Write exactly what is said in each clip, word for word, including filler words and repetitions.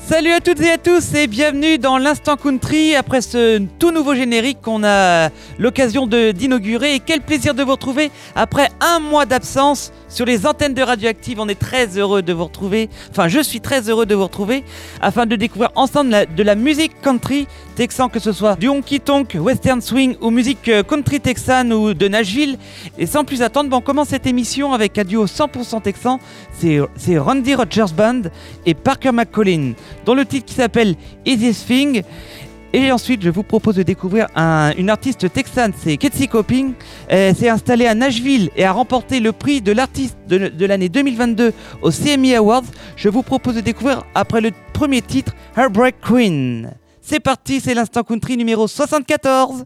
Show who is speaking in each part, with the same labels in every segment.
Speaker 1: Salut à toutes et à tous et bienvenue dans l'Instant Country après ce tout nouveau générique qu'on a l'occasion de, d'inaugurer. Et quel plaisir de vous retrouver après un mois d'absence sur les antennes de Radioactive. On est très heureux de vous retrouver, enfin je suis très heureux de vous retrouver afin de découvrir ensemble la, de la musique country texan, que ce soit du honky-tonk, western swing ou musique country texane ou de Nashville. Et sans plus attendre, bon, on commence cette émission avec un duo cent pour cent texan, c'est, c'est Randy Rogers Band et Parker McCollin, dont le titre qui s'appelle Easiest Thing. Et ensuite, je vous propose de découvrir un, une artiste texane, c'est Ketsy Copping. Elle s'est installée à Nashville et a remporté le prix de l'artiste de, de l'année deux mille vingt-deux au C M E Awards. Je vous propose de découvrir après le premier titre, Heartbreak Queen. C'est parti, c'est l'Instant Country numéro soixante-quatorze.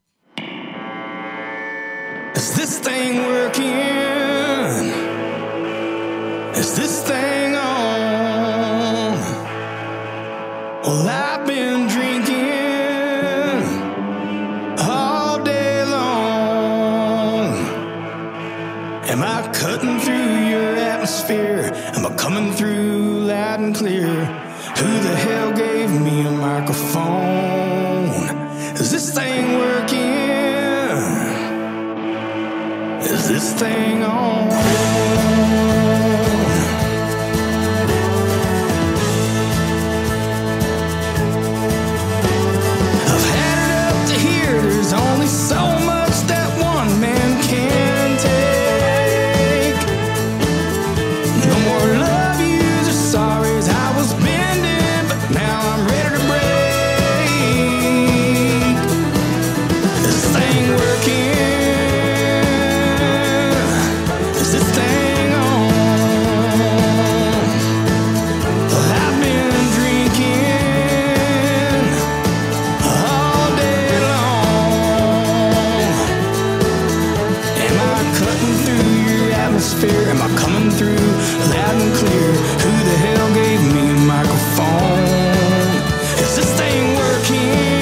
Speaker 2: Is this thing working? Is this thing on? Well, I've been drinking all day long. Am I cutting through your atmosphere? Am I coming through loud and clear? Who the hell gave me a microphone? Is this thing working? Is this thing on? There's only so much that one man can take. No more love yous or sorries. I was bending, but now I'm ready to break. Is this thing working? Is this thing on? Well, I've been drinking all day long. Am I coming through loud and clear? Who the hell gave me a microphone? Is this thing working?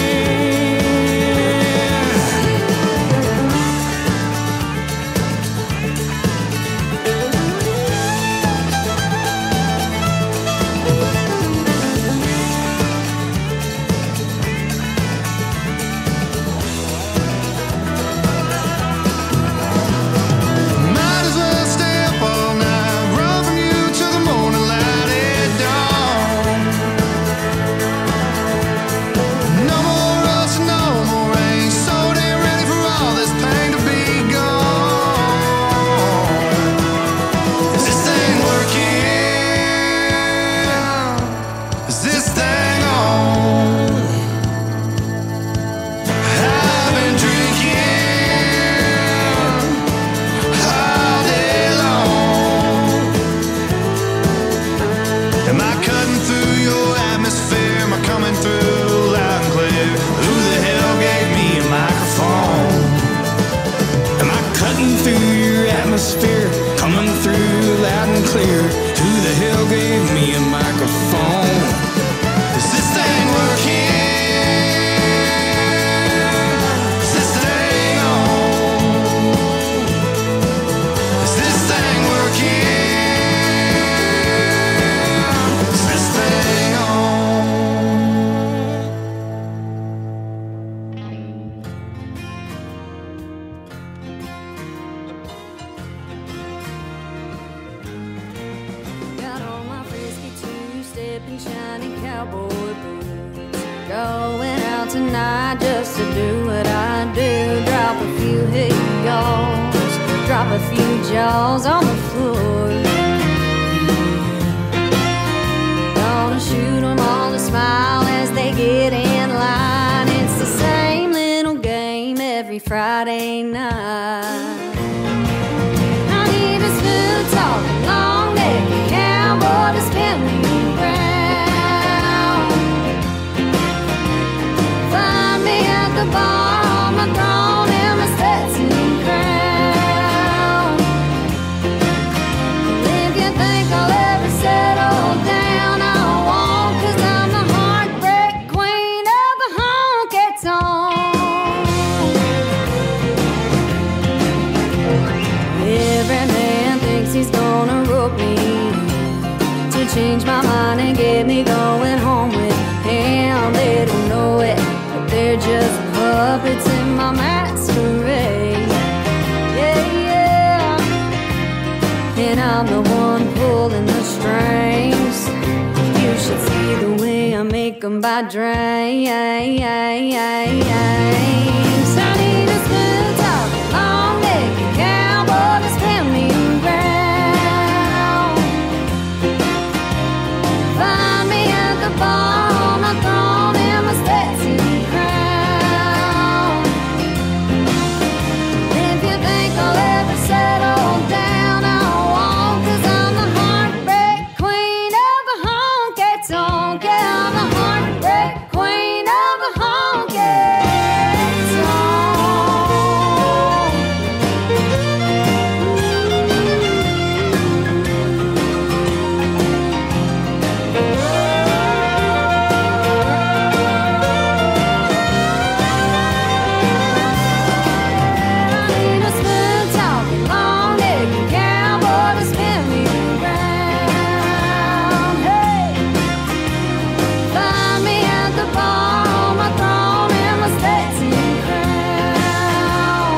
Speaker 2: Coming through loud and clear. Who the hell gave me a microphone? Is this thing working? Is this thing on? Is this thing working? Is this thing
Speaker 3: tonight just to do what I do. Drop a few hills, drop a few jaws on the floor. Gonna shoot them all to smile as they get in line. It's the same little game every Friday night. I need a smooth talking, long neck cowboy to spin me around. The bar on my throne and my Stetson crown. If you think I'll ever settle down, I won't, 'cause I'm the heartbreak queen of the honky-tonk. Every man thinks he's gonna rope me to change my mind and get me going home. they're just puppets in my masquerade. Yeah, yeah. And I'm the one pulling the strings. You should see the way I make them by drains. I need a smooth talking, long necked cowboy to spin me around. Find me at the bar on my throne in my Stetson crown. If you think I'll ever settle down, I won't, 'cause I'm the heartbreak queen of the honky tonk. Yeah, I'm the heartbreak queen of the honky tonk. I need a smooth talking, long necked cowboy to spin me around. Hey, find me at the bar on my throne in my Stetson crown.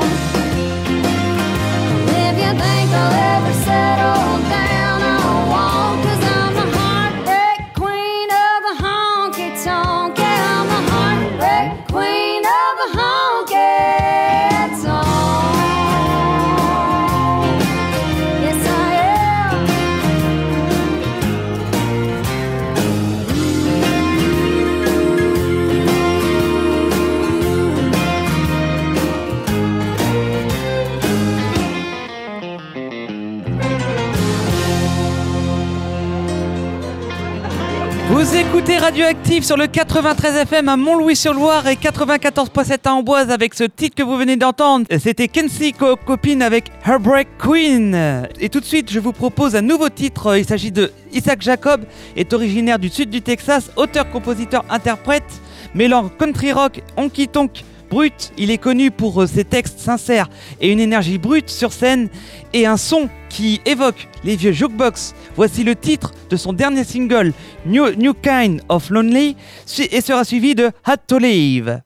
Speaker 3: If you think I'll ever settle down, I won't, 'cause I'm the heartbreak queen of the honky tonk. Yeah, I'm the heartbreak queen of the honky tonk. Yes, I am.
Speaker 1: Vous écoutez Radioactive sur le quatre-vingt-treize F M à Mont-Louis-sur-Loire et quatre-vingt-quatorze point sept à Amboise avec ce titre que vous venez d'entendre. C'était Kenzie Co- Copine avec Heartbreak Queen. Et tout de suite, je vous propose un nouveau titre. Il s'agit de Isaac Jacob, est originaire du sud du Texas, auteur, compositeur, interprète, mêlant country rock, honky tonk, brut. Il est connu pour euh, ses textes sincères et une énergie brute sur scène et un son qui évoque les vieux jukebox. Voici le titre de son dernier single, New, New Kind of Lonely, su- et sera suivi de Had to Leave.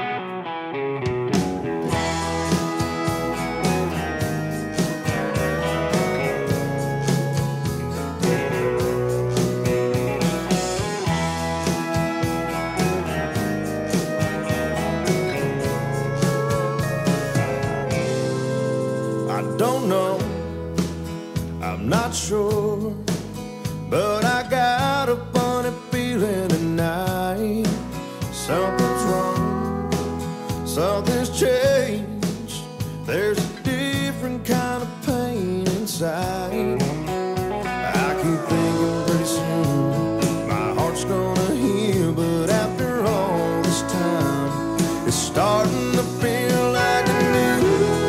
Speaker 2: I don't know, I'm not sure, but I got a funny feeling tonight. Something's wrong, something's changed. There's a different kind of pain inside. I keep thinking pretty soon my heart's gonna heal, but after all this time, it's starting to feel like a new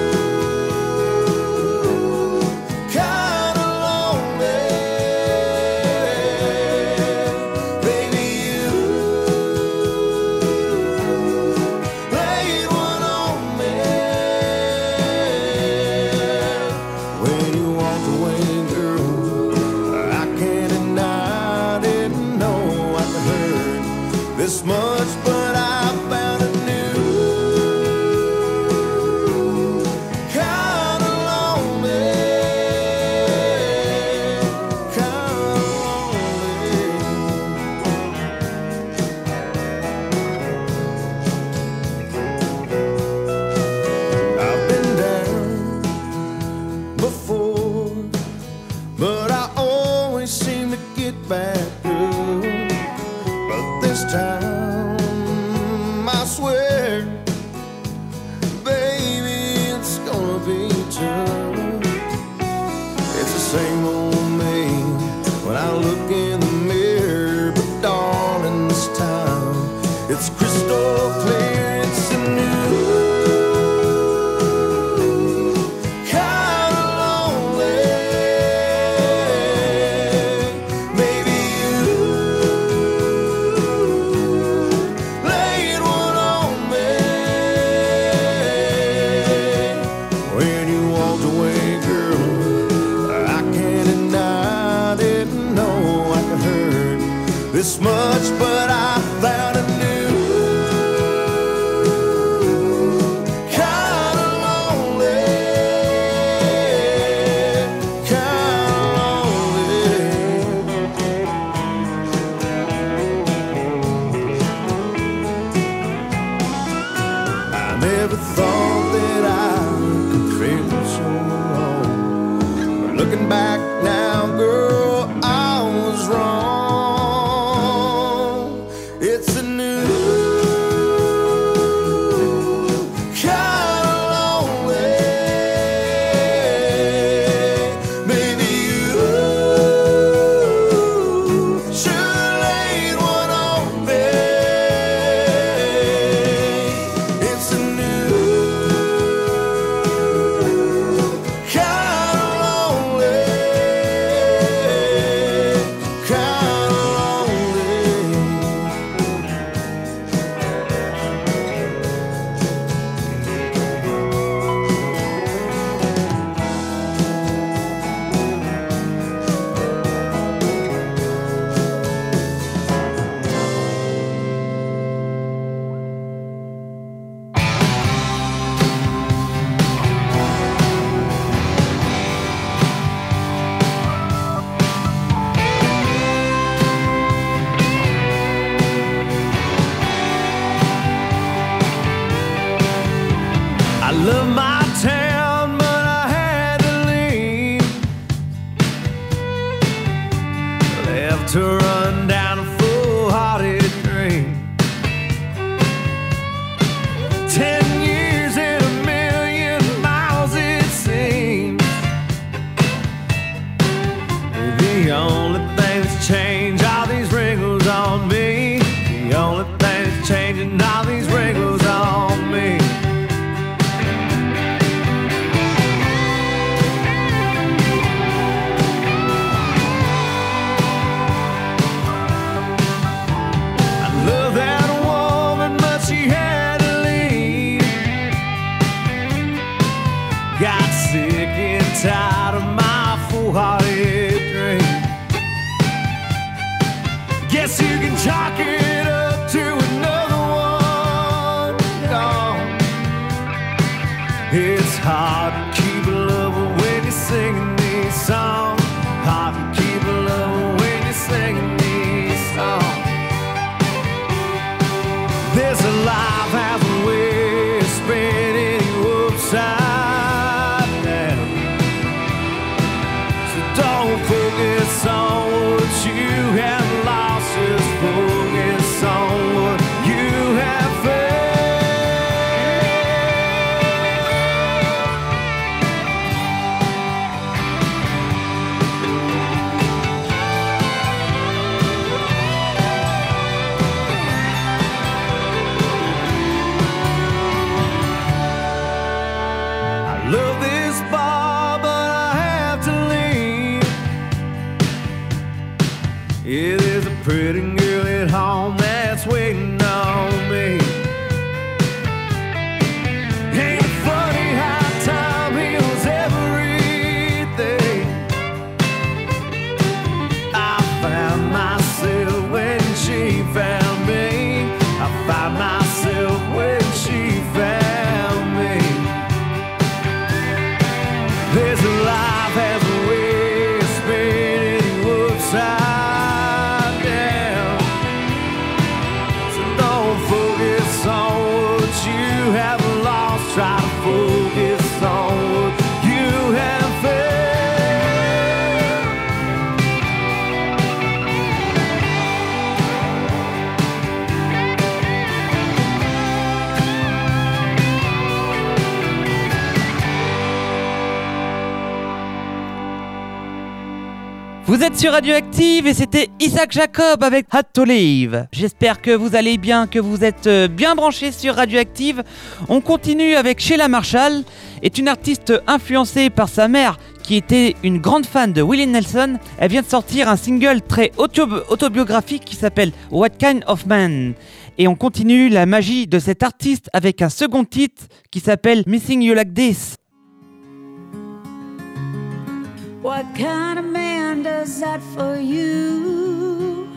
Speaker 2: kind of lonely. Baby, you laid one on me when you walked away, girl. I can't deny I didn't know I could hurt this much, but I found a new kind of lonely, kind of lonely. I've been down before, but I always seem to get back up. But this time, I swear, baby, it's gonna be tough. It's the same old me when I look in the mirror, but darling, this time it's crystal clear. It's a new kind of lonely. Maybe you laid one on me when you walked never thought that I could feel so alone. But looking back now, girl, I was wrong. It's a new kind of lonely. Maybe you should lay one on me. It's a new kind of lonely, kind of lonely. I love my town, but I had to leave. Left to run down a full-hearted dream. Ten years and a million miles it seems. The only thing that's changed all these wrinkles on me. The only thing that's changing all these wrinkles on me. I love that woman, but she had to leave. Got sick and tired of my foolhardy dream. Guess you can chalk it up to another one gone. It's hard to keep a lover when you're singing these songs. Hard to keep a lover when you're singing these songs. There's a life has a way of spinning you upside down. So don't focus on what you have lost, just focus on what you have found. I love this bar, but I have to leave. Yeah, there's a pretty girl at home that's waiting on me. Ain't it funny how time heals everything? I found myself when she found me. I found myself when she found me. There's a life has a way of spinning you upside down. So don't focus on what you have lost. Try to focus on what you have found.
Speaker 1: Vous êtes sur Radioactive et c'était Isaac Jacob avec Had to Leave. J'espère que vous allez bien, que vous êtes euh, bien branchés sur Radioactive. On continue avec Sheila Marshall, est une artiste influencée par sa mère qui était une grande fan de Willie Nelson. Elle vient de sortir un single très auto- autobiographique qui s'appelle What Kind of Man. Et on continue la magie de cet artiste avec un second titre qui s'appelle Missing You Like This.
Speaker 3: What kind of man does that for you?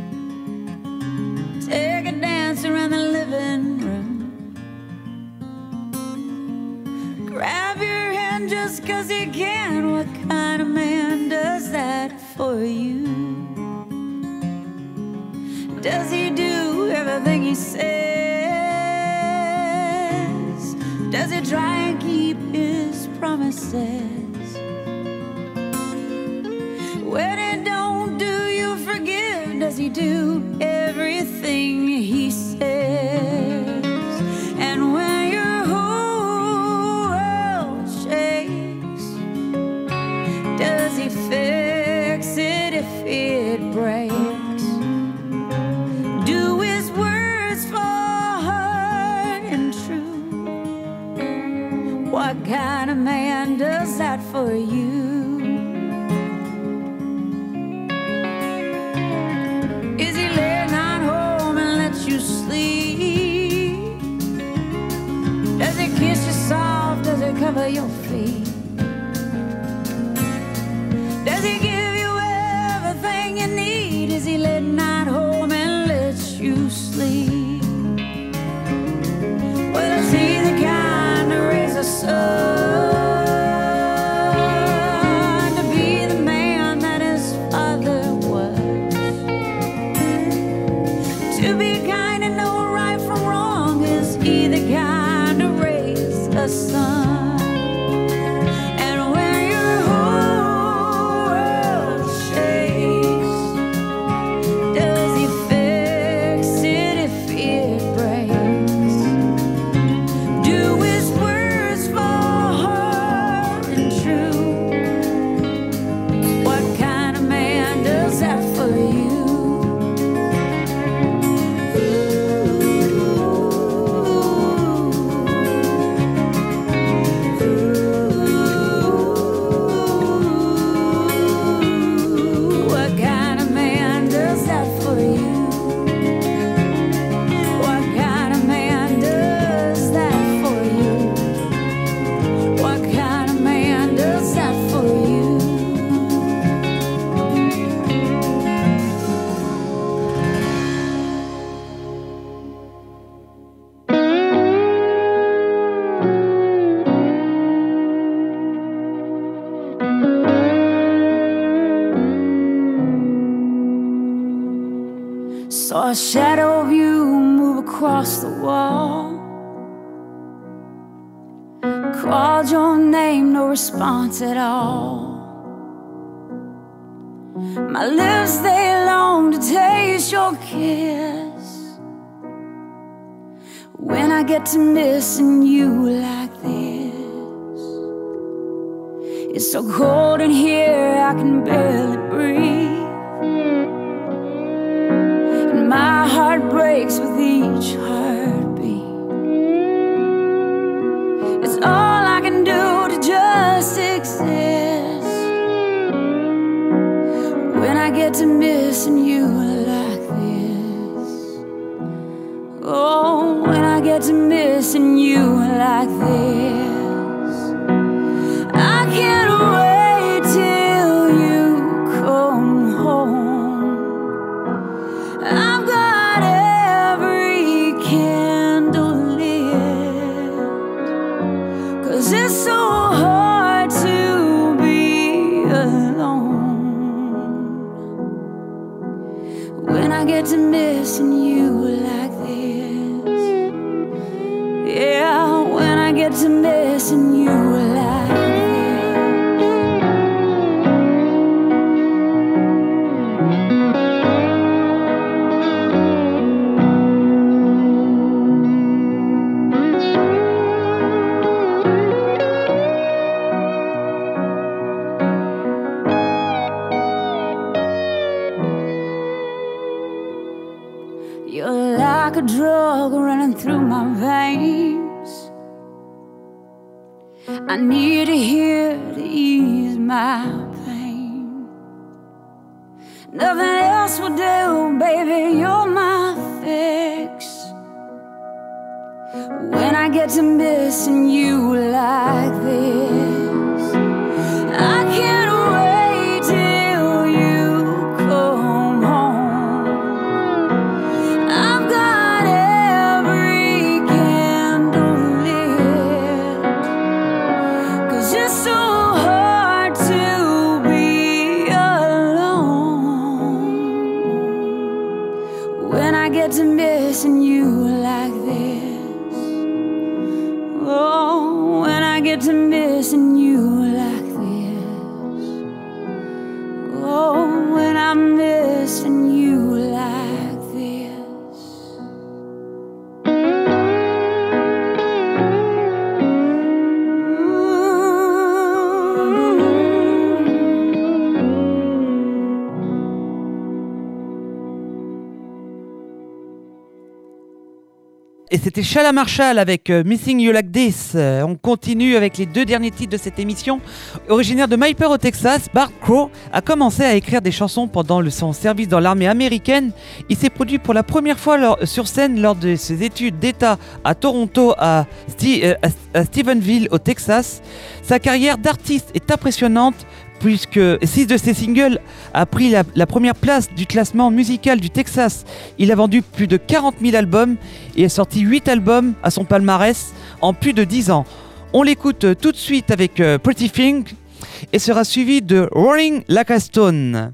Speaker 3: Take a dance around the living room. Grab your hand just 'cause you can. What kind of man does that for you? Does he do everything he says?
Speaker 4: Does he try and keep his promises? When he don't, do you forgive? Does he do everything he says? And when your whole world shakes, does he fix it if it breaks? Do his words fall hard and true? What kind of man does that for you? Is he late night home and lets you sleep? Does he kiss you soft? Does he cover your feet? Does he give you everything you need? Is he late night home and lets you sleep? Well, is he the kind to raise a son to be the man that his father was? To be kind and know right from wrong? Is he the kind to raise a son? Saw a shadow of you move across the wall. Called your name, no response at all. My lips, they long to taste your kiss. When I get to missing you like this, it's so cold in here I can barely breathe. My heart breaks with each heartbeat. It's all I can do to just exist. When I get to missing you like this, oh, when I get to missing you like this, I can't wait till you come home. I've got every candle lit, 'cause it's so hard to be alone. When I get to missing you like this, yeah, when I get to missing you like this. You're like a drug running through my veins. I need to hear to ease my pain. Nothing else will do, baby, you're my fix. When I get to missing you like this, I can't wait till you come home. I've got every candle lit, 'cause it's so hard to be alone. When I get to missing you like this, oh, get to missing you like this. Oh, when I'm missing you like this.
Speaker 1: Et c'était Shala Marshall avec euh, Missing You Like This. Euh, on continue avec les deux derniers titres de cette émission. Originaire de Mayper au Texas, Bart Crow a commencé à écrire des chansons pendant le, son service dans l'armée américaine. Il s'est produit pour la première fois lors, sur scène lors de ses études d'état à Toronto, à, Sti, euh, à, à Stephenville au Texas. Sa carrière d'artiste est impressionnante, puisque six de ses singles a pris la, la première place du classement musical du Texas. Il a vendu plus de quarante mille albums et a sorti huit albums à son palmarès en plus de dix ans. On l'écoute tout de suite avec uh, Pretty Thing et sera suivi de Rolling Like a Stone.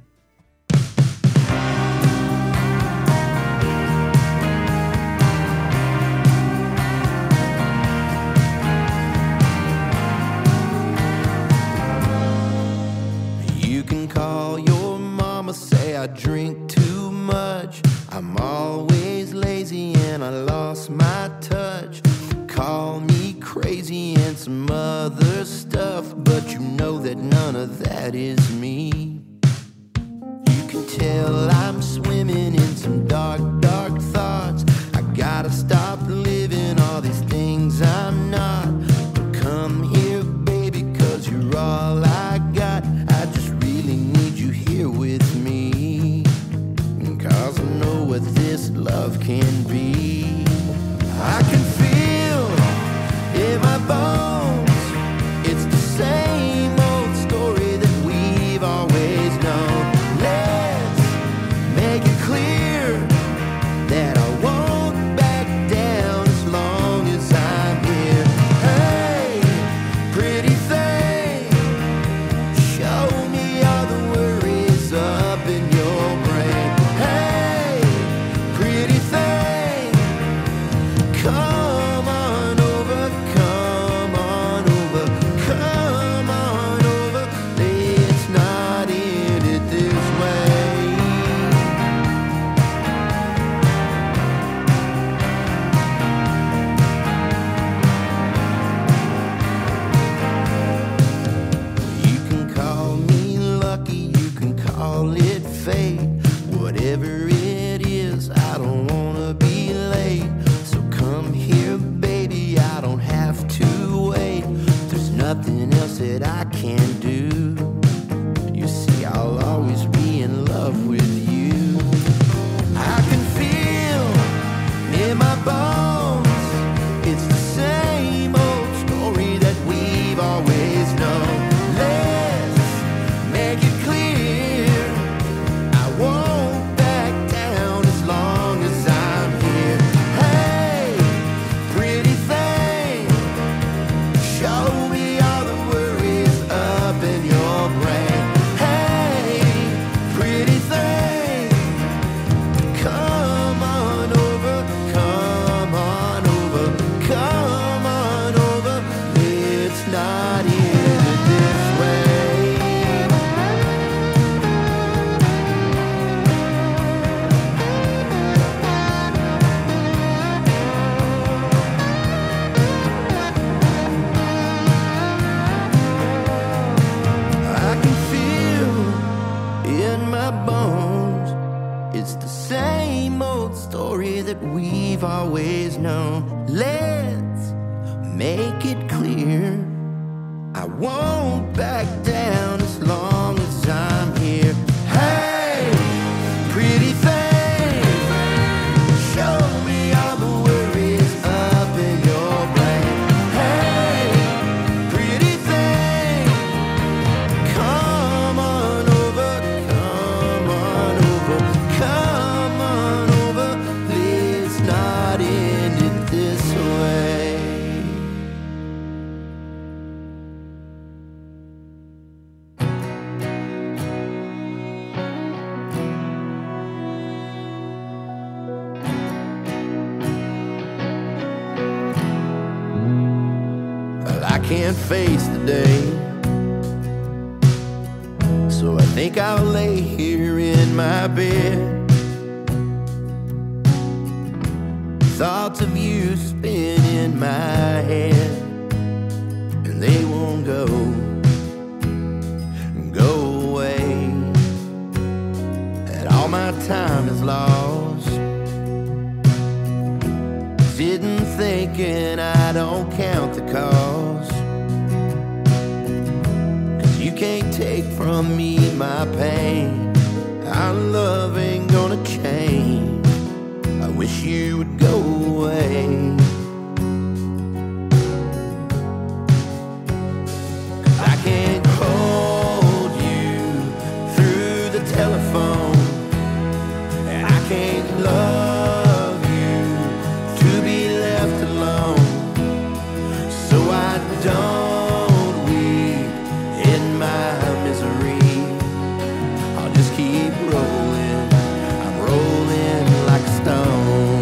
Speaker 5: Say I drink too much. I'm always lazy and I lost my touch. Call me crazy and some other stuff, but you know that none of that is me. You can tell I'm swimming in some dark, dark thoughts. I gotta stop living all these things I'm not. But come here, baby, 'cause you're all I got. I just really need you here with me, 'cause I know what this love can be. I can feel in my bones, it's the same old story that we've always known. Let's make it clear that I won't back down as long as I'm here. Hey, pretty thing, show me all the worries up in your brain. Hey, pretty thing, come on over, come on over, come on over. Let's not end it this way. You can call me lucky, you can call it fate. Whatever it is, I don't wanna be late. So come here, baby, I don't have to wait. There's nothing else that I can do. You see, I'll always be in love with you. I can feel in my bones, it's the same old story that we've always known. Let's make it clear, I won't back down as long as I'm here. Hey, pretty thing, show me all the worries up in your brain. Hey, pretty thing, come on over, come on over, come on over. Let's not end it this way. I can feel in my bones, it's the same old story that we've always known. Let's make it clear, I won't back down as long as I'm here. Hey, pretty thing, show me all the worries up in your brain. Hey, pretty thing, come on over, come on over, come on over. Let's not end it this way. I can't face the day, so I think I'll lay here in my bed. Thoughts of you spin in my head, and they won't go, go away. And all my time is lost, sitting thinking I don't count the cost. Cause you can't take from me my pain. Our love ain't gonna change. I wish you would go away. Cause I can't hold you through the telephone, and I can't love you to be left alone. So I don't weep in my misery. I'll just keep rolling. I'm rolling like a stone.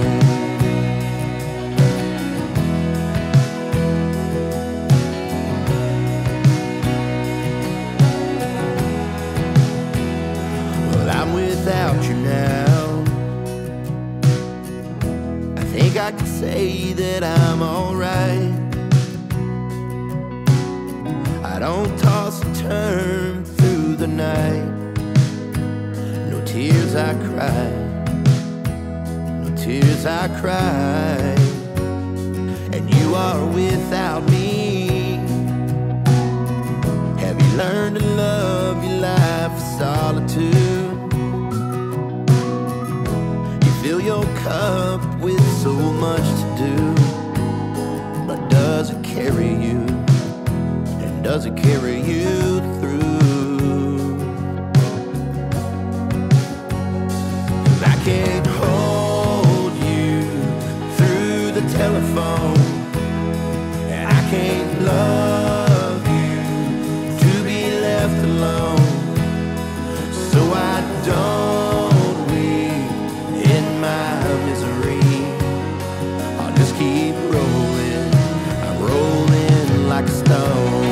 Speaker 5: Well, I'm without you now. I think I can say that I'm alright. I don't toss and turn through the night. No tears I cry, no tears I cry. And you are without me. Have you learned to love your life for solitude? You fill your cup with so much to do, but does it carry you? And does it carry you through? I can't hold you through the telephone, and I can't love you to be left alone. So I don't weep in my misery. I'll just keep rolling. I'm rolling like a stone.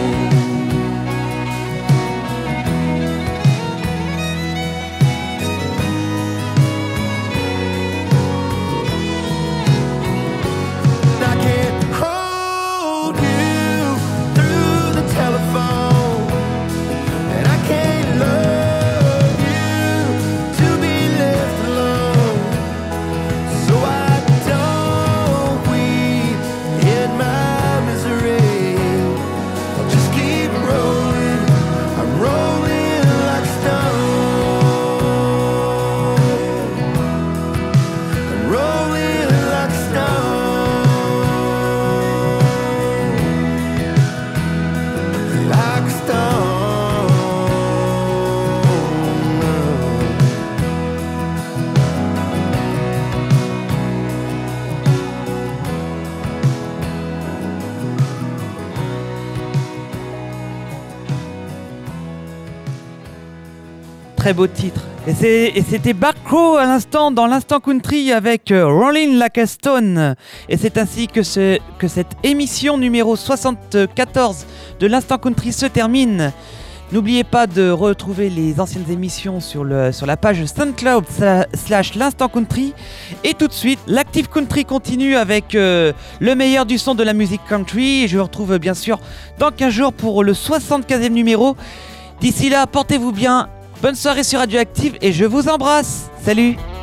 Speaker 5: I can't hold you through the telephone, and I can't love you to be left alone. So I don't weep in my misery. I'll just keep rolling. I'm rolling like stone. I'm rolling like stone. Like stone.
Speaker 1: Très beau titre. Et, c'est, et c'était Barcrow à l'instant, dans l'instant country avec euh, Rolling Like a Stone. Et c'est ainsi que, ce, que cette émission numéro soixante-quatorze de l'instant country se termine. N'oubliez pas de retrouver les anciennes émissions sur, le, sur la page SoundCloud slash l'instant country. Et tout de suite, l'Active Country continue avec euh, le meilleur du son de la musique country. Et je vous retrouve bien sûr dans quinze jours pour le soixante-quinzième numéro. D'ici là, portez-vous bien. Bonne soirée sur Radioactive et je vous embrasse. Salut!